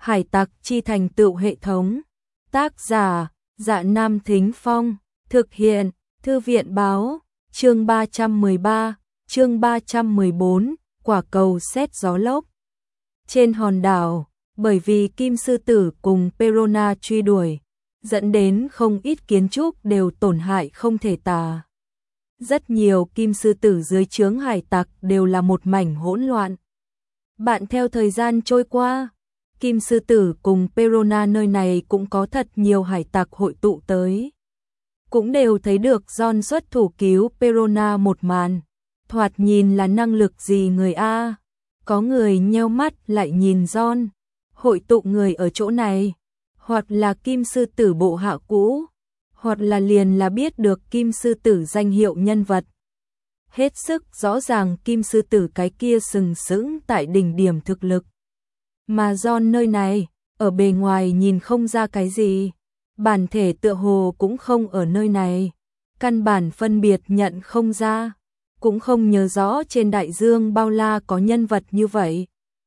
Hải tặc chi thành tựu hệ thống. Tác giả: Dạ Nam Thính Phong. Thực hiện: Thư viện báo. Chương 313, chương 314, quả cầu sét gió lốc. Trên hòn đảo, bởi vì Kim Sư Tử cùng Perona truy đuổi, dẫn đến không ít kiến trúc đều tổn hại không thể tả. Rất nhiều Kim Sư Tử dưới trướng hải tặc đều là một mảnh hỗn loạn. Bạn theo thời gian trôi qua, Kim Sư Tử cùng Perona nơi này cũng có thật nhiều hải tặc hội tụ tới. Cũng đều thấy được John xuất thủ cứu Perona một màn. Thoạt nhìn là năng lực gì người A. Có người nheo mắt lại nhìn John. Hội tụ người ở chỗ này, hoặc là Kim Sư Tử bộ hạ cũ, hoặc là liền là biết được Kim Sư Tử danh hiệu nhân vật. Hết sức rõ ràng Kim Sư Tử cái kia sừng sững tại đỉnh điểm thực lực. Mà John nơi này, ở bề ngoài nhìn không ra cái gì. Bản thể tựa hồ cũng không ở nơi này. Căn bản phân biệt nhận không ra. Cũng không nhớ rõ trên đại dương bao la có nhân vật như vậy.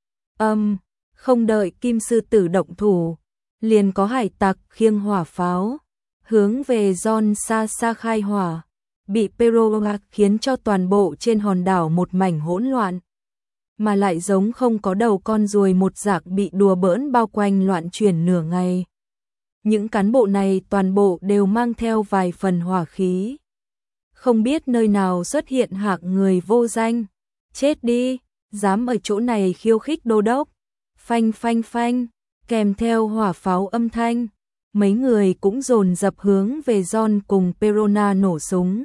Không đợi Kim Sư Tử động thủ, liền có hải tặc khiêng hỏa pháo, hướng về John xa xa khai hỏa. Bị Perona khiến cho toàn bộ trên hòn đảo một mảnh hỗn loạn. Mà lại giống không có đầu con ruồi một dạng bị đùa bỡn bao quanh loạn chuyển nửa ngày. Những cán bộ này toàn bộ đều mang theo vài phần hỏa khí. Không biết nơi nào xuất hiện hạng người vô danh. Chết đi, dám ở chỗ này khiêu khích đô đốc. Phanh phanh phanh, kèm theo hỏa pháo âm thanh. Mấy người cũng dồn dập hướng về John cùng Perona nổ súng.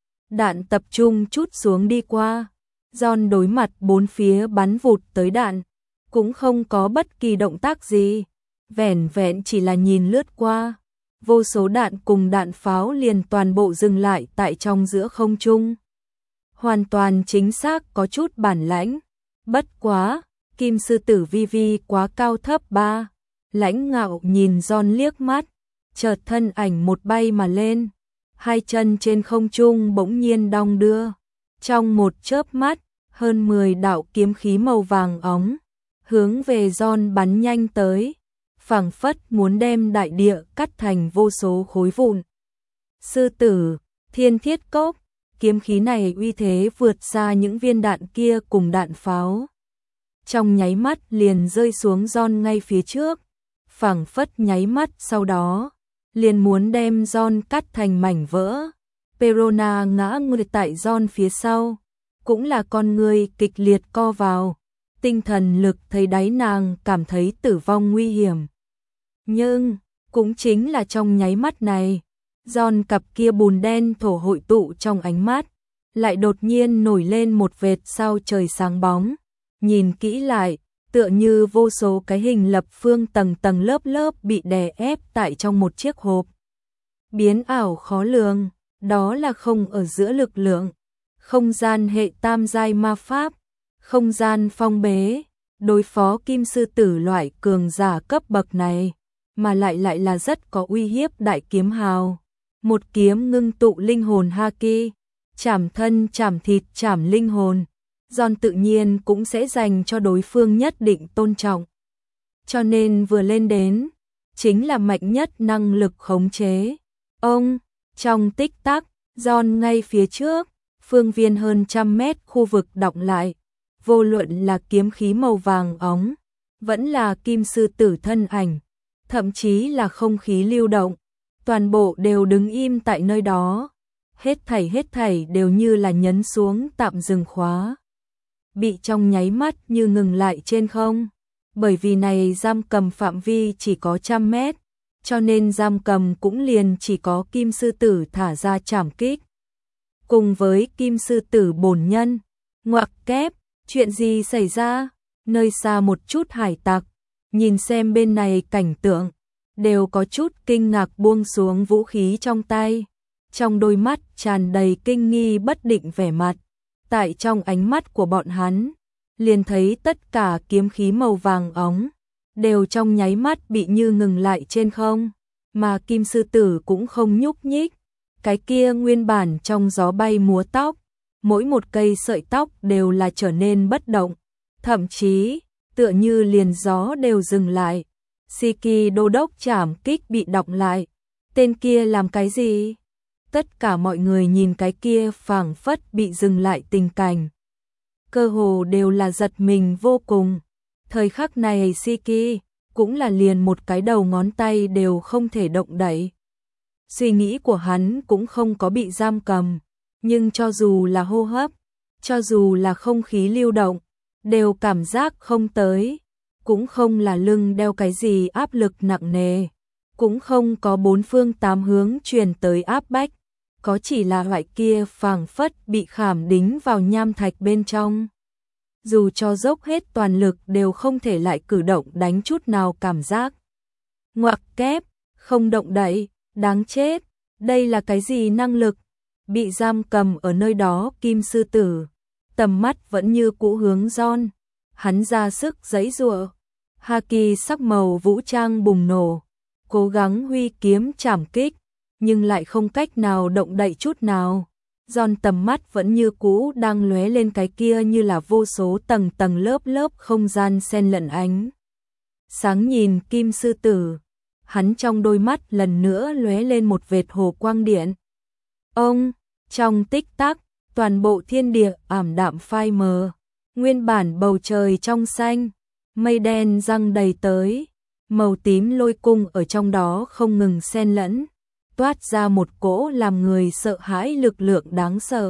Đạn tập trung chút xuống đi qua. John đối mặt bốn phía bắn vụt tới đạn, cũng không có bất kỳ động tác gì. Vẻn vẹn chỉ là nhìn lướt qua, vô số đạn cùng đạn pháo liền toàn bộ dừng lại tại trong giữa không trung. Hoàn toàn chính xác có chút bản lãnh. Bất quá, Kim Sư Tử vi vi quá cao thấp ba. Lãnh ngạo nhìn John liếc mắt, chợt thân ảnh một bay mà lên. Hai chân trên không trung bỗng nhiên đong đưa. Trong một chớp mắt, hơn 10 đạo kiếm khí màu vàng óng, hướng về John bắn nhanh tới. Phảng phất muốn đem đại địa cắt thành vô số khối vụn. Sư Tử, Thiên Thiết Cốc, kiếm khí này uy thế vượt xa những viên đạn kia cùng đạn pháo. Trong nháy mắt liền rơi xuống John ngay phía trước, phảng phất nháy mắt sau đó, liền muốn đem John cắt thành mảnh vỡ. Perona ngã người tại John phía sau, cũng là con người kịch liệt co vào. Tinh thần lực thấy đáy nàng cảm thấy tử vong nguy hiểm. Nhưng, cũng chính là trong nháy mắt này, John cặp kia bùn đen thổ hội tụ trong ánh mắt, lại đột nhiên nổi lên một vệt sao trời sáng bóng. Nhìn kỹ lại, tựa như vô số cái hình lập phương tầng tầng lớp lớp bị đè ép tại trong một chiếc hộp. Biến ảo khó lường, đó là không ở giữa lực lượng, không gian hệ tam giai ma pháp, không gian phong bế, đối phó Kim Sư Tử loại cường giả cấp bậc này, mà lại là rất có uy hiếp đại kiếm hào. Một kiếm ngưng tụ linh hồn haki, chảm thân chảm thịt chảm linh hồn. John tự nhiên cũng sẽ dành cho đối phương nhất định tôn trọng. Cho nên vừa lên đến, chính là mạnh nhất năng lực khống chế. Trong tích tắc, John ngay phía trước, phương viên hơn 100 mét khu vực đọng lại. Vô luận là kiếm khí màu vàng óng, vẫn là Kim Sư Tử thân ảnh, thậm chí là không khí lưu động, toàn bộ đều đứng im tại nơi đó. Hết thảy đều như là nhấn xuống tạm dừng khóa. Bị trong nháy mắt như ngừng lại trên không. Bởi vì này giam cầm phạm vi chỉ có 100 mét, cho nên giam cầm cũng liền chỉ có Kim Sư Tử thả ra trảm kích. Cùng với Kim Sư Tử bổn nhân, ngoặc kép, chuyện gì xảy ra? Nơi xa một chút hải tặc, nhìn xem bên này cảnh tượng, đều có chút kinh ngạc buông xuống vũ khí trong tay. Trong đôi mắt tràn đầy kinh nghi bất định vẻ mặt. Tại trong ánh mắt của bọn hắn, liền thấy tất cả kiếm khí màu vàng óng, đều trong nháy mắt bị như ngừng lại trên không, mà Kim Sư Tử cũng không nhúc nhích. Cái kia nguyên bản trong gió bay múa tóc, mỗi một cây sợi tóc đều là trở nên bất động, thậm chí tựa như liền gió đều dừng lại, Shiki đô đốc trảm kích bị đọc lại. Tên kia làm cái gì? Tất cả mọi người nhìn cái kia phảng phất bị dừng lại tình cảnh. Cơ hồ đều là giật mình vô cùng. Thời khắc này Shiki cũng là liền một cái đầu ngón tay đều không thể động đậy. Suy nghĩ của hắn cũng không có bị giam cầm, nhưng cho dù là hô hấp, cho dù là không khí lưu động, đều cảm giác không tới, cũng không là lưng đeo cái gì áp lực nặng nề, cũng không có bốn phương tám hướng truyền tới áp bách, có chỉ là loại kia phảng phất bị khảm đính vào nham thạch bên trong. Dù cho dốc hết toàn lực đều không thể lại cử động đánh chút nào cảm giác. Ngoặc kép, không động đậy, đáng chết, đây là cái gì năng lực? Bị giam cầm ở nơi đó Kim sư tử, tầm mắt vẫn như cũ hướng John, hắn ra sức giãy giụa. Haki sắc màu vũ trang bùng nổ, cố gắng huy kiếm trảm kích, nhưng lại không cách nào động đậy chút nào. John tầm mắt vẫn như cũ đang lóe lên cái kia như là vô số tầng tầng lớp lớp không gian xen lẫn ánh sáng nhìn Kim sư tử, hắn trong đôi mắt lần nữa lóe lên một vệt hồ quang điện. Ông, trong tích tắc, toàn bộ thiên địa ảm đạm phai mờ, nguyên bản bầu trời trong xanh, mây đen giăng đầy tới, màu tím lôi cung ở trong đó không ngừng xen lẫn, toát ra một cỗ làm người sợ hãi lực lượng đáng sợ.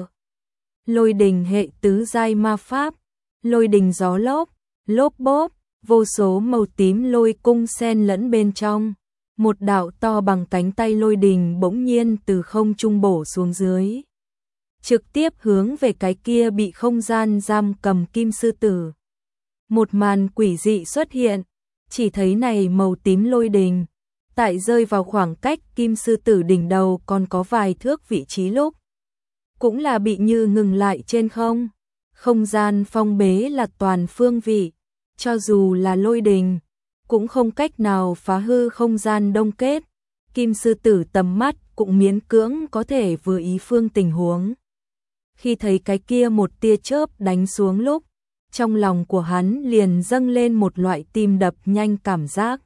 Lôi đình hệ tứ giai ma pháp, lôi đình gió lốc, lốp bốp, vô số màu tím lôi cung xen lẫn bên trong. Một đạo to bằng cánh tay lôi đình bỗng nhiên từ không trung bổ xuống dưới, trực tiếp hướng về cái kia bị không gian giam cầm Kim sư tử. Một màn quỷ dị xuất hiện, chỉ thấy này màu tím lôi đình, tại rơi vào khoảng cách Kim sư tử đỉnh đầu còn có vài thước vị trí lúc, cũng là bị như ngừng lại trên không. Không gian phong bế là toàn phương vị, cho dù là lôi đình, cũng không cách nào phá hư không gian đông kết. Kim sư tử tầm mắt cũng miễn cưỡng có thể vừa ý phương tình huống. Khi thấy cái kia một tia chớp đánh xuống lúc, trong lòng của hắn liền dâng lên một loại tim đập nhanh cảm giác.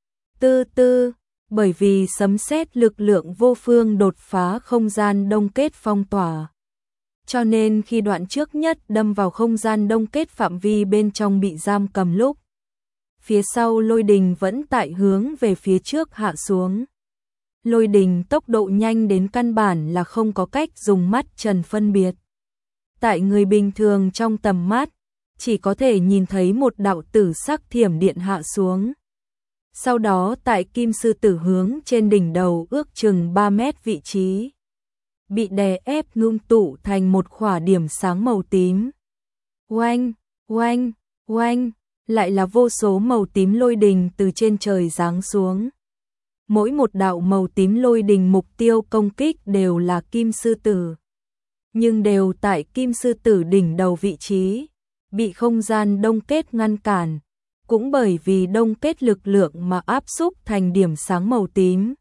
Tư tư, bởi vì sấm sét lực lượng vô phương đột phá không gian đông kết phong tỏa. Cho nên khi đoạn trước nhất đâm vào không gian đông kết phạm vi bên trong bị giam cầm lúc, phía sau lôi đình vẫn tại hướng về phía trước hạ xuống. Lôi đình tốc độ nhanh đến căn bản là không có cách dùng mắt trần phân biệt. Tại người bình thường trong tầm mắt, chỉ có thể nhìn thấy một đạo tử sắc thiểm điện hạ xuống. Sau đó tại Kim sư tử hướng trên đỉnh đầu ước chừng 3 mét vị trí, bị đè ép ngưng tụ thành một khỏa điểm sáng màu tím. Oanh, oanh, oanh, lại là vô số màu tím lôi đình từ trên trời giáng xuống. Mỗi một đạo màu tím lôi đình mục tiêu công kích đều là Kim sư tử, nhưng đều tại Kim sư tử đỉnh đầu vị trí, bị không gian đông kết ngăn cản, cũng bởi vì đông kết lực lượng mà áp xúc thành điểm sáng màu tím.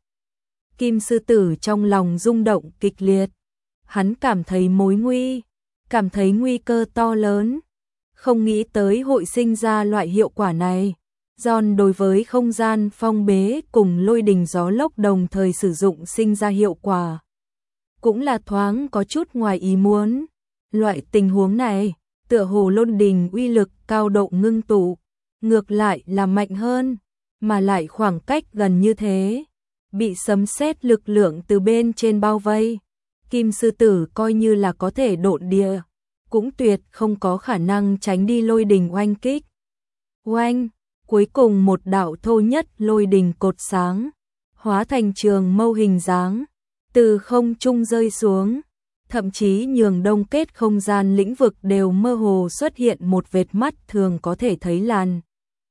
Kim sư tử trong lòng rung động kịch liệt, hắn cảm thấy mối nguy, cảm thấy nguy cơ to lớn, không nghĩ tới hội sinh ra loại hiệu quả này. John đối với không gian phong bế cùng lôi đình gió lốc đồng thời sử dụng sinh ra hiệu quả, cũng là thoáng có chút ngoài ý muốn. Loại tình huống này, tựa hồ lôi đình uy lực cao độ ngưng tụ, ngược lại là mạnh hơn, mà lại khoảng cách gần như thế, bị sấm sét lực lượng từ bên trên bao vây, Kim sư tử coi như là có thể độn địa, cũng tuyệt không có khả năng tránh đi lôi đình oanh kích. Oanh, cuối cùng một đạo thô nhất lôi đình cột sáng, hóa thành trường mâu hình dáng, từ không trung rơi xuống, thậm chí nhường đông kết không gian lĩnh vực đều mơ hồ xuất hiện một vệt mắt thường có thể thấy làn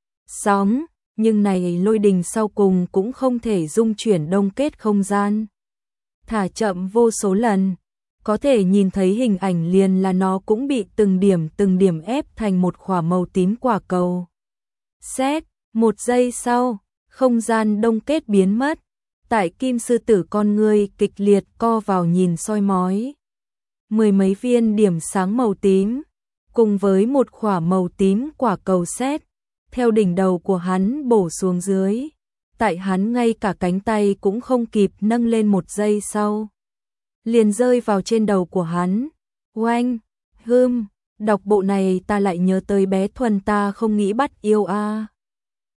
sóng, nhưng này lôi đình sau cùng cũng không thể dung chuyển đông kết không gian. Thả chậm vô số lần, có thể nhìn thấy hình ảnh liền là nó cũng bị từng điểm ép thành một quả màu tím quả cầu. Xét, một giây sau, không gian đông kết biến mất, tại Kim sư tử con ngươi kịch liệt co vào nhìn soi mói. Mười mấy viên điểm sáng màu tím, cùng với một quả màu tím quả cầu sét, theo đỉnh đầu của hắn bổ xuống dưới. Tại hắn ngay cả cánh tay cũng không kịp nâng lên một giây sau. Liền rơi vào trên đầu của hắn. Oanh, đọc bộ này ta lại nhớ tới bé Thuần ta không nghĩ bắt yêu a.